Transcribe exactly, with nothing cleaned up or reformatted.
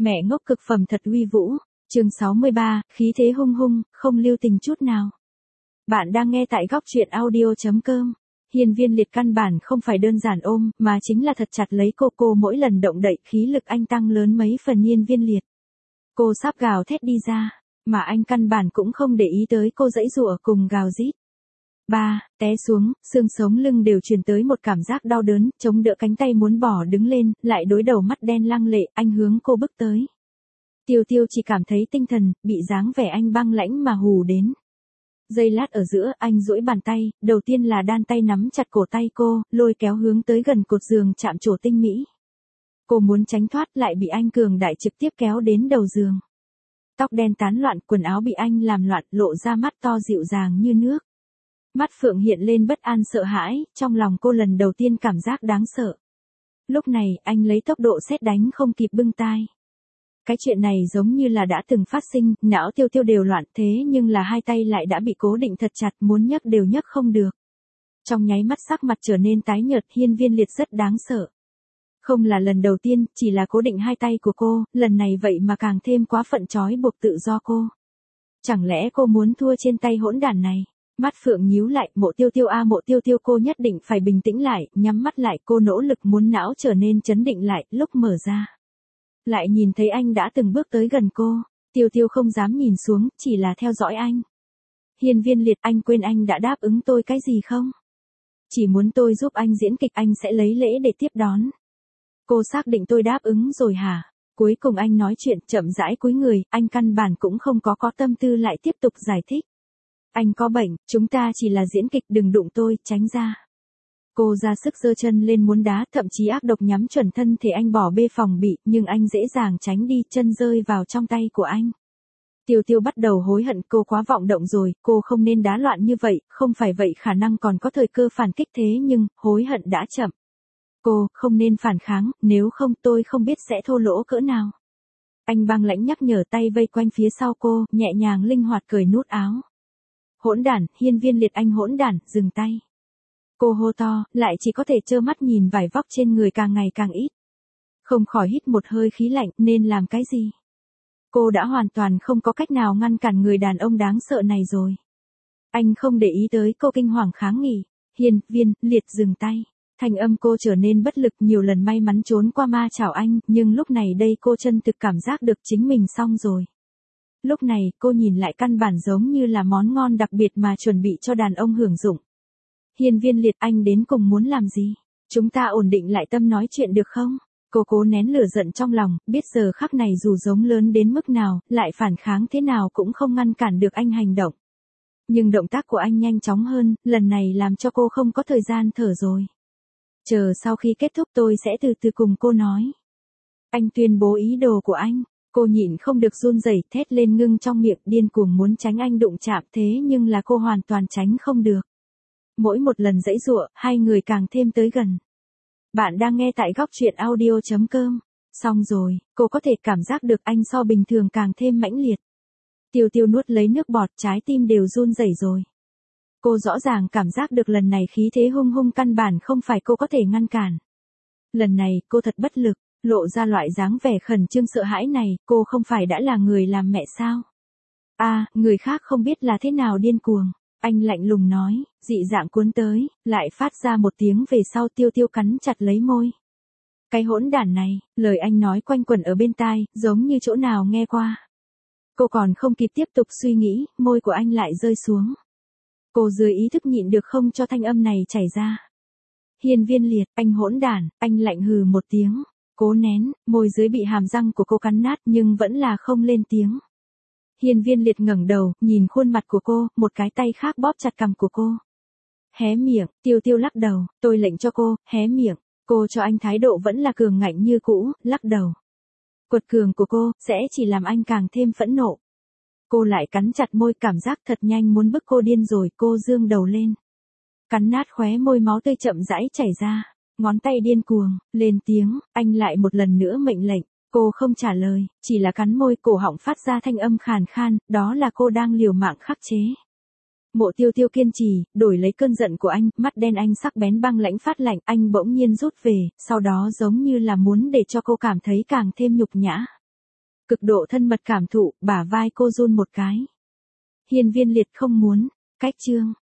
Mẹ ngốc cực phẩm thật uy vũ. Chương sáu mươi ba, khí thế hung hung, không lưu tình chút nào. Bạn đang nghe tại góc truyện audio chấm com. Hiên Viên Liệt căn bản không phải đơn giản ôm, mà chính là thật chặt lấy cô cô mỗi lần động đậy khí lực anh tăng lớn mấy phần. Hiên Viên Liệt. Cô sắp gào thét đi ra, mà anh căn bản cũng không để ý tới cô giãy giụa cùng gào rít. Ba, té xuống, xương sống lưng đều truyền tới một cảm giác đau đớn, chống đỡ cánh tay muốn bỏ đứng lên, lại đối đầu mắt đen lăng lệ, anh hướng cô bước tới. Tiêu Tiêu chỉ cảm thấy tinh thần, bị dáng vẻ anh băng lãnh mà hù đến. Giây lát ở giữa, anh duỗi bàn tay, đầu tiên là đan tay nắm chặt cổ tay cô, lôi kéo hướng tới gần cột giường chạm trổ tinh mỹ. Cô muốn tránh thoát lại bị anh cường đại trực tiếp kéo đến đầu giường. Tóc đen tán loạn, quần áo bị anh làm loạn, lộ ra mắt to dịu dàng như nước. Mắt Phượng hiện lên bất an sợ hãi, trong lòng cô lần đầu tiên cảm giác đáng sợ. Lúc này, anh lấy tốc độ sét đánh không kịp bưng tai. Cái chuyện này giống như là đã từng phát sinh, não Tiêu Tiêu đều loạn thế nhưng là hai tay lại đã bị cố định thật chặt, muốn nhấc đều nhấc không được. Trong nháy mắt sắc mặt trở nên tái nhợt. Hiên Viên Liệt rất đáng sợ. Không là lần đầu tiên, chỉ là cố định hai tay của cô, lần này vậy mà càng thêm quá phận trói buộc tự do cô. Chẳng lẽ cô muốn thua trên tay hỗn đản này? Mắt Phượng nhíu lại, Mộ Tiêu Tiêu a à, Mộ Tiêu Tiêu, cô nhất định phải bình tĩnh lại, nhắm mắt lại, cô nỗ lực muốn não trở nên chấn định lại, lúc mở ra. Lại nhìn thấy anh đã từng bước tới gần cô, Tiêu Tiêu không dám nhìn xuống, chỉ là theo dõi anh. Hiên Viên Liệt, anh quên anh đã đáp ứng tôi cái gì không? Chỉ muốn tôi giúp anh diễn kịch, anh sẽ lấy lễ để tiếp đón. Cô xác định tôi đáp ứng rồi hả? Cuối cùng anh nói chuyện chậm rãi cúi người, anh căn bản cũng không có có tâm tư lại tiếp tục giải thích. Anh có bệnh, chúng ta chỉ là diễn kịch, đừng đụng tôi, tránh ra. Cô ra sức giơ chân lên muốn đá, thậm chí ác độc nhắm chuẩn thân thể anh bỏ bê phòng bị, nhưng anh dễ dàng tránh đi, chân rơi vào trong tay của anh. Tiêu Tiêu bắt đầu hối hận, cô quá vọng động rồi, cô không nên đá loạn như vậy, không phải vậy khả năng còn có thời cơ phản kích, thế nhưng, hối hận đã chậm. Cô, không nên phản kháng, nếu không tôi không biết sẽ thô lỗ cỡ nào. Anh băng lãnh nhắc nhở, tay vây quanh phía sau cô, nhẹ nhàng linh hoạt cởi nút áo. Hỗn đản, Hiên Viên Liệt, anh hỗn đản, dừng tay. Cô hô to, lại chỉ có thể trơ mắt nhìn vải vóc trên người càng ngày càng ít. Không khỏi hít một hơi khí lạnh, nên làm cái gì? Cô đã hoàn toàn không có cách nào ngăn cản người đàn ông đáng sợ này rồi. Anh không để ý tới cô kinh hoàng kháng nghị. Hiên Viên Liệt, dừng tay. Thanh âm cô trở nên bất lực, nhiều lần may mắn trốn qua ma chảo anh, nhưng lúc này đây cô chân thực cảm giác được chính mình xong rồi. Lúc này, cô nhìn lại căn bản giống như là món ngon đặc biệt mà chuẩn bị cho đàn ông hưởng dụng. Hiên Viên Liệt, anh đến cùng muốn làm gì? Chúng ta ổn định lại tâm nói chuyện được không? Cô cố nén lửa giận trong lòng, biết giờ khắc này dù giống lớn đến mức nào, lại phản kháng thế nào cũng không ngăn cản được anh hành động. Nhưng động tác của anh nhanh chóng hơn, lần này làm cho cô không có thời gian thở rồi. Chờ sau khi kết thúc tôi sẽ từ từ cùng cô nói. Anh tuyên bố ý đồ của anh. Cô nhịn không được run rẩy, thét lên ngưng trong miệng, điên cuồng muốn tránh anh đụng chạm, thế nhưng là cô hoàn toàn tránh không được. Mỗi một lần giãy giụa, hai người càng thêm tới gần. Bạn đang nghe tại góc truyện audio chấm com. Xong rồi, cô có thể cảm giác được anh so bình thường càng thêm mãnh liệt. Tiêu Tiêu nuốt lấy nước bọt, trái tim đều run rẩy rồi. Cô rõ ràng cảm giác được lần này khí thế hung hung căn bản không phải cô có thể ngăn cản. Lần này, cô thật bất lực, lộ ra loại dáng vẻ khẩn trương sợ hãi này, cô không phải đã là người làm mẹ sao? A, à, người khác không biết là thế nào điên cuồng. Anh lạnh lùng nói, dị dạng cuốn tới, lại phát ra một tiếng về sau. Tiêu Tiêu cắn chặt lấy môi. Cái hỗn đản này, lời anh nói quanh quẩn ở bên tai, giống như chỗ nào nghe qua. Cô còn không kịp tiếp tục suy nghĩ, môi của anh lại rơi xuống. Cô dưới ý thức nhịn được không cho thanh âm này chảy ra. Hiên Viên Liệt, anh hỗn đản, anh lạnh hừ một tiếng, cố nén, môi dưới bị hàm răng của cô cắn nát nhưng vẫn là không lên tiếng. Hiên Viên Liệt ngẩng đầu, nhìn khuôn mặt của cô, một cái tay khác bóp chặt cằm của cô. Hé miệng, Tiêu Tiêu lắc đầu, tôi lệnh cho cô, hé miệng, cô cho anh thái độ vẫn là cường ngạnh như cũ, lắc đầu. Quật cường của cô, sẽ chỉ làm anh càng thêm phẫn nộ. Cô lại cắn chặt môi, cảm giác thật nhanh muốn bức cô điên rồi, cô dương đầu lên. Cắn nát khóe môi, máu tươi chậm rãi chảy ra, ngón tay điên cuồng, lên tiếng, anh lại một lần nữa mệnh lệnh. Cô không trả lời, chỉ là cắn môi, cổ họng phát ra thanh âm khàn khan, đó là cô đang liều mạng khắc chế. Mộ Tiêu Tiêu kiên trì, đổi lấy cơn giận của anh, mắt đen anh sắc bén băng lãnh phát lạnh, anh bỗng nhiên rút về, sau đó giống như là muốn để cho cô cảm thấy càng thêm nhục nhã. Cực độ thân mật cảm thụ, bả vai cô run một cái. Hiên Viên Liệt không muốn. Cách chương.